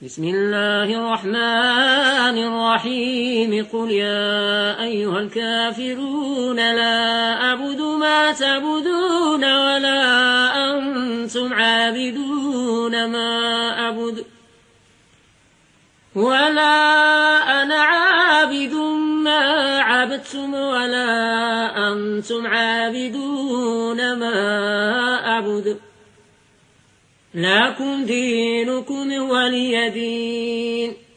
بسم الله الرحمن الرحيم قل يا أيها الكافرون لا أعبد ما تعبدون ولا أنتم عابدون ما أعبد ولا أنا عابد ما عبدتم ولا أنتم عابدون ما أعبد لكم دينكم ولي دين.